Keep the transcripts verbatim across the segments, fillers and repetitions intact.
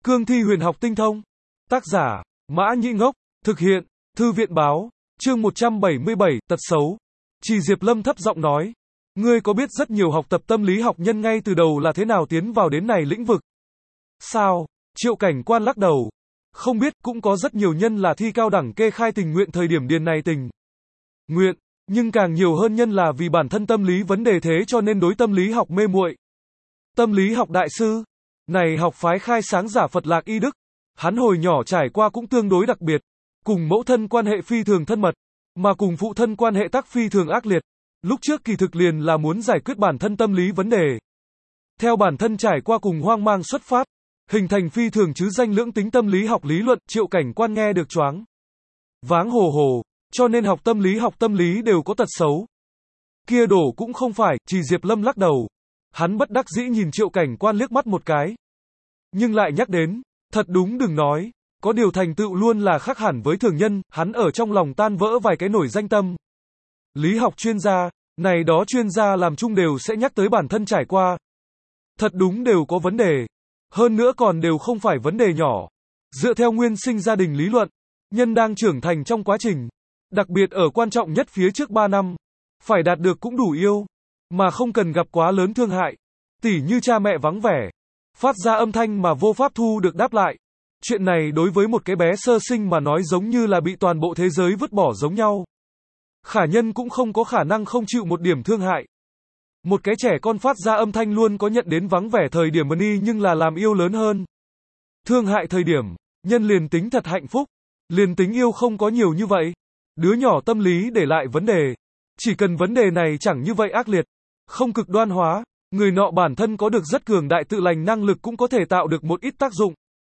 Cương thi huyền học tinh thông. Tác giả, Mã Nhĩ Ngốc. Thực hiện, Thư viện báo. Chương một trăm bảy mươi bảy, tật xấu. Trì Diệp Lâm thấp giọng nói. Ngươi có biết rất nhiều học tập tâm lý học nhân ngay từ đầu là thế nào tiến vào đến này lĩnh vực? Sao? Triệu Cảnh Quan lắc đầu. Không biết, cũng có rất nhiều nhân là thi cao đẳng kê khai tình nguyện thời điểm điền này tình nguyện, nhưng càng nhiều hơn nhân là vì bản thân tâm lý vấn đề thế cho nên đối tâm lý học mê muội. Tâm lý học đại sư này học phái khai sáng giả Phật Lạc Y Đức, hắn hồi nhỏ trải qua cũng tương đối đặc biệt, cùng mẫu thân quan hệ phi thường thân mật, mà cùng phụ thân quan hệ tác phi thường ác liệt. Lúc trước kỳ thực liền là muốn giải quyết bản thân tâm lý vấn đề. Theo bản thân trải qua cùng hoang mang xuất phát, hình thành phi thường chứ danh lưỡng tính tâm lý học lý luận. Triệu Cảnh Quan nghe được choáng váng hồ hồ, cho nên học tâm lý học tâm lý đều có tật xấu. Kia đổ cũng không phải, Trì Diệp Lâm lắc đầu. Hắn bất đắc dĩ nhìn Triệu Cảnh Quan liếc mắt một cái. Nhưng lại nhắc đến, thật đúng đừng nói, có điều thành tựu luôn là khác hẳn với thường nhân, hắn ở trong lòng tan vỡ vài cái nổi danh tâm lý học chuyên gia, này đó chuyên gia làm chung đều sẽ nhắc tới bản thân trải qua. Thật đúng đều có vấn đề. Hơn nữa còn đều không phải vấn đề nhỏ. Dựa theo nguyên sinh gia đình lý luận, nhân đang trưởng thành trong quá trình, đặc biệt ở quan trọng nhất phía trước ba năm, phải đạt được cũng đủ yêu, mà không cần gặp quá lớn thương hại. Tỉ như cha mẹ vắng vẻ, phát ra âm thanh mà vô pháp thu được đáp lại. Chuyện này đối với một cái bé sơ sinh mà nói giống như là bị toàn bộ thế giới vứt bỏ giống nhau. Khả nhân cũng không có khả năng không chịu một điểm thương hại. Một cái trẻ con phát ra âm thanh luôn có nhận đến vắng vẻ thời điểm mân y nhưng là làm yêu lớn hơn. Thương hại thời điểm, nhân liền tính thật hạnh phúc, liền tính yêu không có nhiều như vậy. Đứa nhỏ tâm lý để lại vấn đề. Chỉ cần vấn đề này chẳng như vậy ác liệt, không cực đoan hóa, người nọ bản thân có được rất cường đại tự lành năng lực cũng có thể tạo được một ít tác dụng.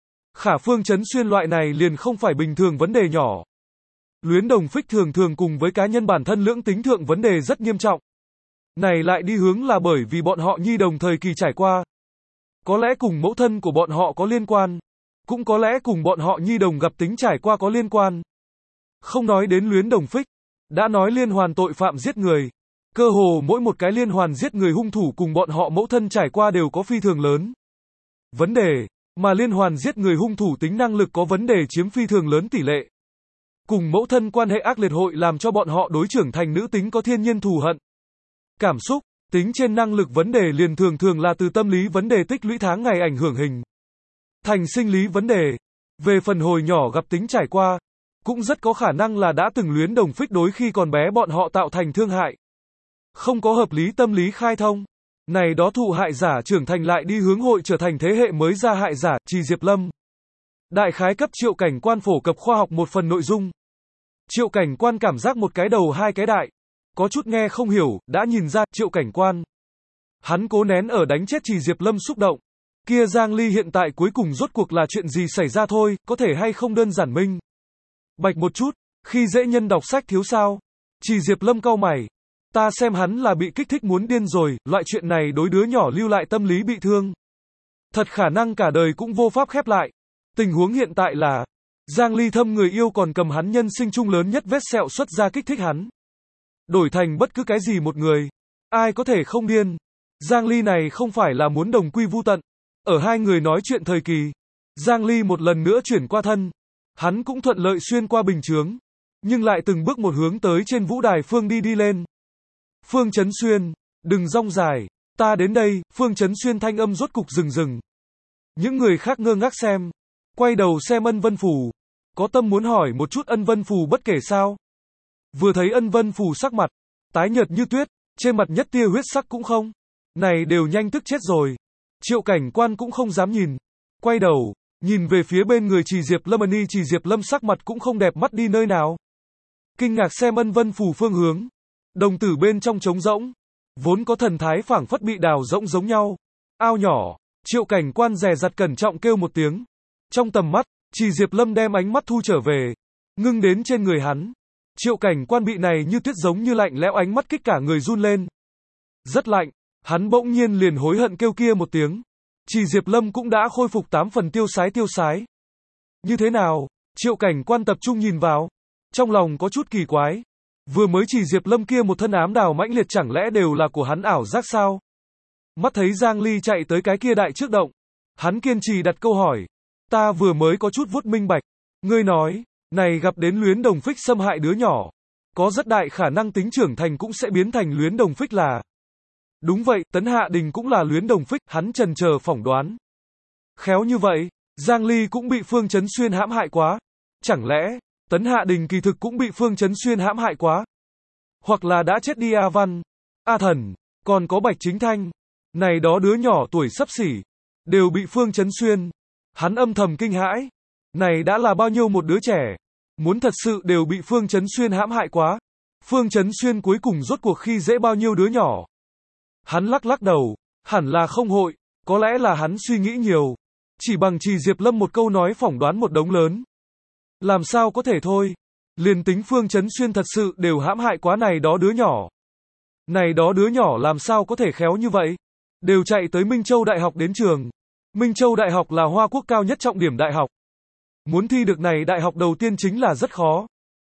Khả Phương Chấn Xuyên loại này liền không phải bình thường vấn đề nhỏ. Luyến đồng phích thường thường cùng với cá nhân bản thân lưỡng tính thượng vấn đề rất nghiêm trọng. Này lại đi hướng là bởi vì bọn họ nhi đồng thời kỳ trải qua. Có lẽ cùng mẫu thân của bọn họ có liên quan. Cũng có lẽ cùng bọn họ nhi đồng gặp tính trải qua có liên quan. Không nói đến luyến đồng phích, đã nói liên hoàn tội phạm giết người. Cơ hồ mỗi một cái liên hoàn giết người hung thủ cùng bọn họ mẫu thân trải qua đều có phi thường lớn vấn đề, mà liên hoàn giết người hung thủ tính năng lực có vấn đề chiếm phi thường lớn tỷ lệ. Cùng mẫu thân quan hệ ác liệt hội làm cho bọn họ đối trưởng thành nữ tính có thiên nhiên thù hận. Cảm xúc, tính trên năng lực vấn đề liền thường thường là từ tâm lý vấn đề tích lũy tháng ngày ảnh hưởng hình thành sinh lý vấn đề. Về phần hồi nhỏ gặp tính trải qua, cũng rất có khả năng là đã từng luyến đồng phích đối khi còn bé bọn họ tạo thành thương hại. Không có hợp lý tâm lý khai thông. Này đó thụ hại giả trưởng thành lại đi hướng hội trở thành thế hệ mới ra hại giả. Trì Diệp Lâm đại khái cấp Triệu Cảnh Quan phổ cập khoa học một phần nội dung. Triệu Cảnh Quan cảm giác một cái đầu hai cái đại. Có chút nghe không hiểu, đã nhìn ra, Triệu Cảnh Quan. Hắn cố nén ở đánh chết Trì Diệp Lâm xúc động. Kia Giang Ly hiện tại cuối cùng rốt cuộc là chuyện gì xảy ra thôi, có thể hay không đơn giản minh bạch một chút, khi dễ nhân đọc sách thiếu sao. Trì Diệp Lâm cau mày. Ta xem hắn là bị kích thích muốn điên rồi, loại chuyện này đối đứa nhỏ lưu lại tâm lý bị thương. Thật khả năng cả đời cũng vô pháp khép lại. Tình huống hiện tại là, Giang Ly thâm người yêu còn cầm hắn nhân sinh chung lớn nhất vết sẹo xuất ra kích thích hắn. Đổi thành bất cứ cái gì một người, ai có thể không điên. Giang Ly này không phải là muốn đồng quy vu tận. Ở hai người nói chuyện thời kỳ, Giang Ly một lần nữa chuyển qua thân. Hắn cũng thuận lợi xuyên qua bình chướng, nhưng lại từng bước một hướng tới trên vũ đài Phương đi đi lên. Phương Chấn Xuyên, đừng rong dài, ta đến đây. Phương Chấn Xuyên thanh âm rốt cục dừng dừng. Những người khác ngơ ngác xem, quay đầu xem Ân Vân Phù, có tâm muốn hỏi một chút Ân Vân Phù bất kể sao. Vừa thấy Ân Vân Phù sắc mặt tái nhợt như tuyết, trên mặt nhất tia huyết sắc cũng không. Này đều nhanh tức chết rồi. Triệu Cảnh Quan cũng không dám nhìn, quay đầu nhìn về phía bên người Trì Diệp Lâm. Ân y Trì Diệp Lâm sắc mặt cũng không đẹp mắt đi nơi nào. Kinh ngạc xem Ân Vân Phù phương hướng, đồng tử bên trong trống rỗng, vốn có thần thái phảng phất bị đào rỗng giống nhau. Ao nhỏ. Triệu Cảnh Quan dè dặt cẩn trọng kêu một tiếng. Trong tầm mắt, Trì Diệp Lâm đem ánh mắt thu trở về, ngưng đến trên người hắn. Triệu Cảnh Quan bị này như tuyết giống như lạnh lẽo ánh mắt kích cả người run lên. Rất lạnh, hắn bỗng nhiên liền hối hận kêu kia một tiếng. Trì Diệp Lâm cũng đã khôi phục tám phần tiêu sái tiêu sái. Như thế nào? Triệu Cảnh Quan tập trung nhìn vào, trong lòng có chút kỳ quái. Vừa mới Trì Diệp Lâm kia một thân ám đào mãnh liệt chẳng lẽ đều là của hắn ảo giác sao? Mắt thấy Giang Ly chạy tới cái kia đại trước động, hắn kiên trì đặt câu hỏi. Ta vừa mới có chút vuốt minh bạch. Ngươi nói, này gặp đến Luyến Đồng Phích xâm hại đứa nhỏ. Có rất đại khả năng tính trưởng thành cũng sẽ biến thành Luyến Đồng Phích là. Đúng vậy, Tấn Hạ Đình cũng là Luyến Đồng Phích, hắn chần chờ phỏng đoán. Khéo như vậy, Giang Ly cũng bị Phương Chấn Xuyên hãm hại quá. Chẳng lẽ, Tấn Hạ Đình kỳ thực cũng bị Phương Chấn Xuyên hãm hại quá? Hoặc là đã chết đi A Văn, A Thần, còn có Bạch Chính Thanh. Này đó đứa nhỏ tuổi xấp xỉ, đều bị Phương Chấn Xuyên. Hắn âm thầm kinh hãi. Này đã là bao nhiêu một đứa trẻ, muốn thật sự đều bị Phương Chấn Xuyên hãm hại quá. Phương Chấn Xuyên cuối cùng rốt cuộc khi dễ bao nhiêu đứa nhỏ. Hắn lắc lắc đầu, hẳn là không hội, có lẽ là hắn suy nghĩ nhiều. Chỉ bằng Trì Diệp Lâm một câu nói phỏng đoán một đống lớn. Làm sao có thể thôi. Liền tính Phương Chấn Xuyên thật sự đều hãm hại quá này đó đứa nhỏ. Này đó đứa nhỏ làm sao có thể khéo như vậy. Đều chạy tới Minh Châu Đại học đến trường. Minh Châu Đại học là Hoa Quốc cao nhất trọng điểm đại học. Muốn thi được này đại học đầu tiên chính là rất khó.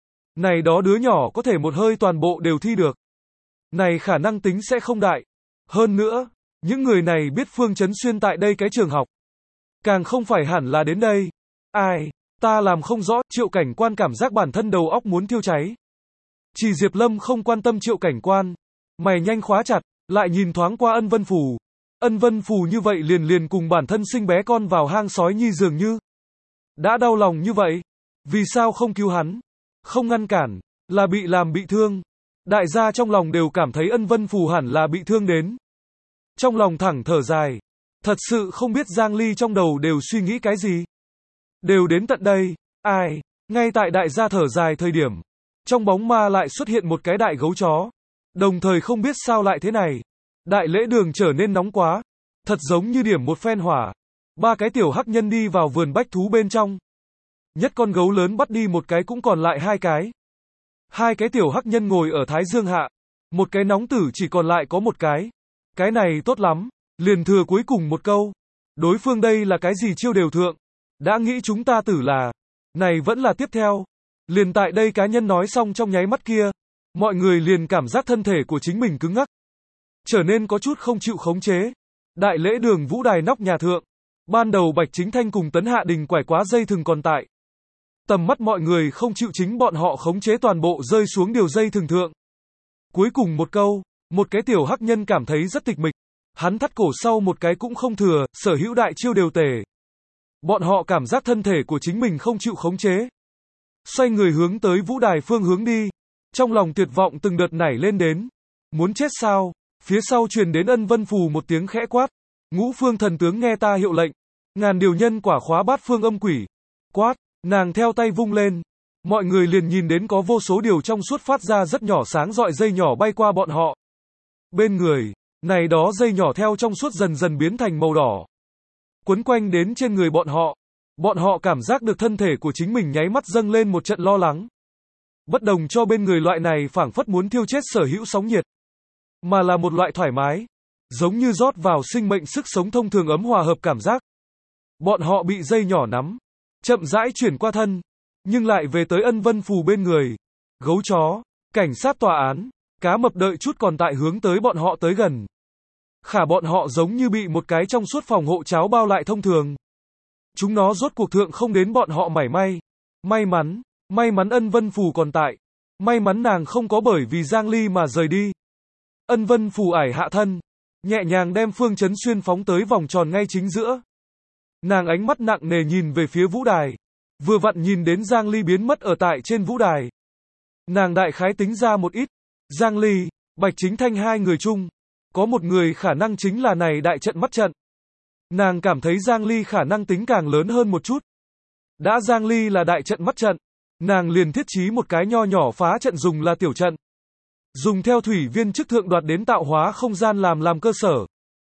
Này đó đứa nhỏ có thể một hơi toàn bộ đều thi được. Này khả năng tính sẽ không đại. Hơn nữa, những người này biết Phương Chấn Xuyên tại đây cái trường học. Càng không phải hẳn là đến đây. Ai, ta làm không rõ, Triệu Cảnh Quan cảm giác bản thân đầu óc muốn thiêu cháy. Chỉ Diệp Lâm không quan tâm Triệu Cảnh Quan. Mày nhanh khóa chặt, lại nhìn thoáng qua Ân Vân Phù. Ân Vân Phù như vậy liền liền cùng bản thân sinh bé con vào hang sói nhi dường như. Đã đau lòng như vậy. Vì sao không cứu hắn? Không ngăn cản, là bị làm bị thương. Đại gia trong lòng đều cảm thấy Ân Vân Phù hẳn là bị thương đến. Trong lòng thẳng thở dài. Thật sự không biết Giang Ly trong đầu đều suy nghĩ cái gì. Đều đến tận đây, ai, ngay tại đại gia thở dài thời điểm. Trong bóng ma lại xuất hiện một cái đại gấu chó. Đồng thời không biết sao lại thế này. Đại lễ đường trở nên nóng quá. Thật giống như điểm một phen hỏa. Ba cái tiểu hắc nhân đi vào vườn bách thú bên trong. Nhất con gấu lớn bắt đi một cái cũng còn lại hai cái. Hai cái tiểu hắc nhân ngồi ở Thái Dương hạ. Một cái nóng tử chỉ còn lại có một cái. Cái này tốt lắm. Liền thừa cuối cùng một câu. Đối phương đây là cái gì chiêu đều thượng. Đã nghĩ chúng ta tử là. Này vẫn là tiếp theo. Liền tại đây cá nhân nói xong trong nháy mắt kia. Mọi người liền cảm giác thân thể của chính mình cứng ngắc. Trở nên có chút không chịu khống chế. Đại lễ đường vũ đài nóc nhà thượng. Ban đầu Bạch Chính Thanh cùng Tấn Hạ Đình quải quá dây thừng còn tại. Tầm mắt mọi người không chịu chính bọn họ khống chế toàn bộ rơi xuống điều dây thừng thượng. Cuối cùng một câu, một cái tiểu hắc nhân cảm thấy rất tịch mịch. Hắn thắt cổ sau một cái cũng không thừa, sở hữu đại chiêu đều tề. Bọn họ cảm giác thân thể của chính mình không chịu khống chế. Xoay người hướng tới vũ đài phương hướng đi. Trong lòng tuyệt vọng từng đợt nảy lên đến. Muốn chết sao? Phía sau truyền đến Ân Vân Phù một tiếng khẽ quát. Ngũ phương thần tướng nghe ta hiệu lệnh. Ngàn điều nhân quả khóa bát phương âm quỷ. Quát, nàng theo tay vung lên. Mọi người liền nhìn đến có vô số điều trong suốt phát ra rất nhỏ sáng rọi dây nhỏ bay qua bọn họ. Bên người, này đó dây nhỏ theo trong suốt dần dần biến thành màu đỏ. Quấn quanh đến trên người bọn họ. Bọn họ cảm giác được thân thể của chính mình nháy mắt dâng lên một trận lo lắng. Bất đồng cho bên người loại này phảng phất muốn thiêu chết sở hữu sóng nhiệt. Mà là một loại thoải mái. Giống như rót vào sinh mệnh sức sống thông thường ấm hòa hợp cảm giác. Bọn họ bị dây nhỏ nắm. Chậm rãi chuyển qua thân. Nhưng lại về tới Ân Vân Phù bên người. Gấu chó, cảnh sát tòa án, cá mập đợi chút còn tại hướng tới bọn họ tới gần. Khả bọn họ giống như bị một cái trong suốt phòng hộ cháo bao lại thông thường. Chúng nó rốt cuộc thượng không đến bọn họ mảy may. May mắn, may mắn Ân Vân Phù còn tại. May mắn nàng không có bởi vì Giang Ly mà rời đi. Ân Vân Phù ải hạ thân. Nhẹ nhàng đem Phương Chấn Xuyên phóng tới vòng tròn ngay chính giữa. Nàng ánh mắt nặng nề nhìn về phía vũ đài. Vừa vặn nhìn đến Giang Ly biến mất ở tại trên vũ đài. Nàng đại khái tính ra một ít. Giang Ly, Bạch Chính Thanh hai người chung. Có một người khả năng chính là này đại trận mắt trận. Nàng cảm thấy Giang Ly khả năng tính càng lớn hơn một chút. Đã Giang Ly là đại trận mắt trận. Nàng liền thiết trí một cái nho nhỏ phá trận dùng là tiểu trận. Dùng theo thủy viên chức thượng đoạt đến tạo hóa không gian làm làm cơ sở.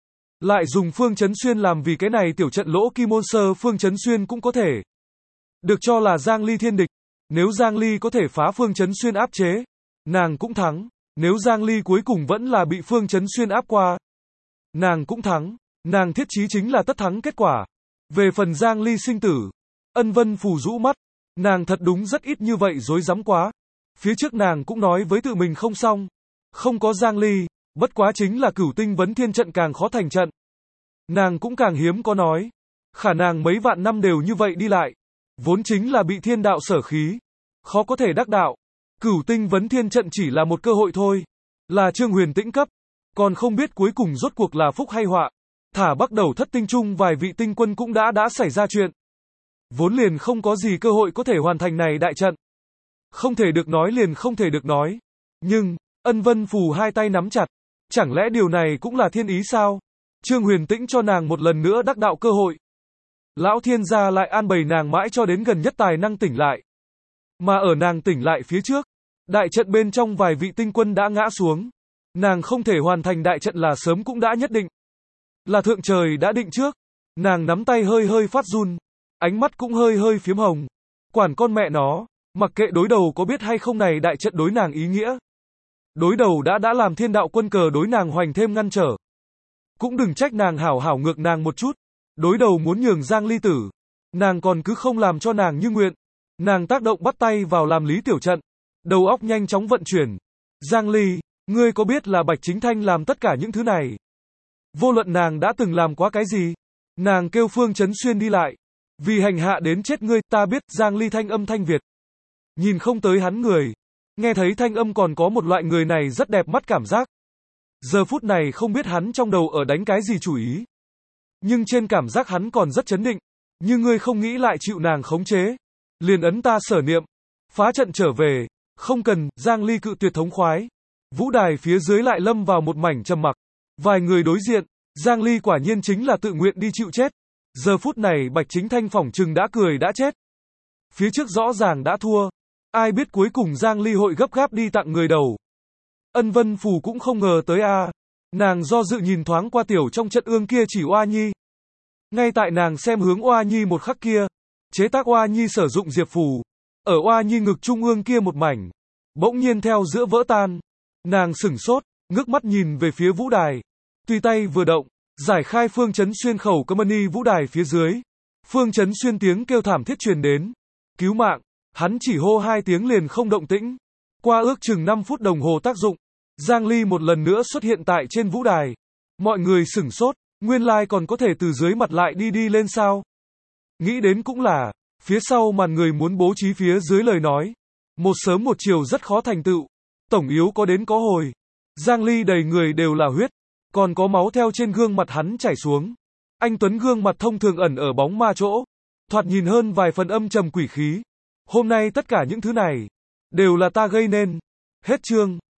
Lại dùng Phương Chấn Xuyên làm vì cái này tiểu trận lỗ kim môn sơ Phương Chấn Xuyên cũng có thể. Được cho là Giang Ly thiên địch. Nếu Giang Ly có thể phá Phương Chấn Xuyên áp chế, nàng cũng thắng. Nếu Giang Ly cuối cùng vẫn là bị Phương Chấn Xuyên áp qua, nàng cũng thắng. Nàng thiết chí chính là tất thắng kết quả. Về phần Giang Ly sinh tử, Ân Vân Phù rũ mắt. Nàng thật đúng rất ít như vậy dối rắm quá. Phía trước nàng cũng nói với tự mình không xong. Không có Giang Ly, bất quá chính là cửu tinh vấn thiên trận càng khó thành trận. Nàng cũng càng hiếm có nói. Khả năng mấy vạn năm đều như vậy đi lại, vốn chính là bị thiên đạo sở khí, khó có thể đắc đạo. Cửu tinh vấn thiên trận chỉ là một cơ hội thôi, là Trương Huyền Tĩnh cấp, còn không biết cuối cùng rốt cuộc là phúc hay họa. Thả bắt đầu thất tinh chung vài vị tinh quân cũng đã đã xảy ra chuyện. Vốn liền không có gì cơ hội có thể hoàn thành này đại trận. Không thể được nói liền không thể được nói. Nhưng, Ân Vân Phù hai tay nắm chặt. Chẳng lẽ điều này cũng là thiên ý sao? Trương Huyền Tĩnh cho nàng một lần nữa đắc đạo cơ hội. Lão thiên gia lại an bày nàng mãi cho đến gần nhất tài năng tỉnh lại. Mà ở nàng tỉnh lại phía trước, đại trận bên trong vài vị tinh quân đã ngã xuống. Nàng không thể hoàn thành đại trận là sớm cũng đã nhất định. Là thượng trời đã định trước. Nàng nắm tay hơi hơi phát run. Ánh mắt cũng hơi hơi phiếm hồng. Quản con mẹ nó, mặc kệ đối đầu có biết hay không này đại trận đối nàng ý nghĩa. Đối đầu đã đã làm thiên đạo quân cờ đối nàng hoành thêm ngăn trở. Cũng đừng trách nàng hảo hảo ngược nàng một chút. Đối đầu muốn nhường Giang Ly tử. Nàng còn cứ không làm cho nàng như nguyện. Nàng tác động bắt tay vào làm lý tiểu trận. Đầu óc nhanh chóng vận chuyển. Giang Ly, ngươi có biết là Bạch Chính Thanh làm tất cả những thứ này? Vô luận nàng đã từng làm quá cái gì? Nàng kêu Phương Chấn Xuyên đi lại. Vì hành hạ đến chết ngươi, ta biết. Giang Ly thanh âm thanh Việt. Nhìn không tới hắn người. Nghe thấy thanh âm còn có một loại người này rất đẹp mắt cảm giác. Giờ phút này không biết hắn trong đầu ở đánh cái gì chủ ý. Nhưng trên cảm giác hắn còn rất chấn định. Như ngươi không nghĩ lại chịu nàng khống chế. Liền ấn ta sở niệm. Phá trận trở về. Không cần. Giang Ly cự tuyệt thống khoái. Vũ đài phía dưới lại lâm vào một mảnh trầm mặc. Vài người đối diện. Giang Ly quả nhiên chính là tự nguyện đi chịu chết. Giờ phút này Bạch Chính Thanh phỏng chừng đã cười đã chết. Phía trước rõ ràng đã thua. Ai biết cuối cùng Giang Ly hội gấp gáp đi tặng người đầu. Ân Vân Phù cũng không ngờ tới a. À. Nàng do dự nhìn thoáng qua tiểu trong trận ương kia chỉ Oa Nhi. Ngay tại nàng xem hướng Oa Nhi một khắc kia. Chế tác Oa Nhi sử dụng diệp phù. Ở Oa Nhi ngực trung ương kia một mảnh. Bỗng nhiên theo giữa vỡ tan. Nàng sửng sốt, ngước mắt nhìn về phía vũ đài. Tùy tay vừa động. Giải khai Phương Chấn Xuyên khẩu cơ mani vũ đài phía dưới. Phương Chấn Xuyên tiếng kêu thảm thiết truyền đến. Cứu mạng. Hắn chỉ hô hai tiếng liền không động tĩnh. Qua ước chừng năm phút đồng hồ tác dụng. Giang Ly một lần nữa xuất hiện tại trên vũ đài. Mọi người sửng sốt. Nguyên lai còn có thể từ dưới mặt lại đi đi lên sao. Nghĩ đến cũng là. Phía sau màn người muốn bố trí phía dưới lời nói. Một sớm một chiều rất khó thành tựu. Tổng yếu có đến có hồi. Giang Ly đầy người đều là huyết. Còn có máu theo trên gương mặt hắn chảy xuống. Anh Tuấn gương mặt thông thường ẩn ở bóng ma chỗ. Thoạt nhìn hơn vài phần âm trầm quỷ khí. Hôm nay tất cả những thứ này. Đều là ta gây nên. Hết chương.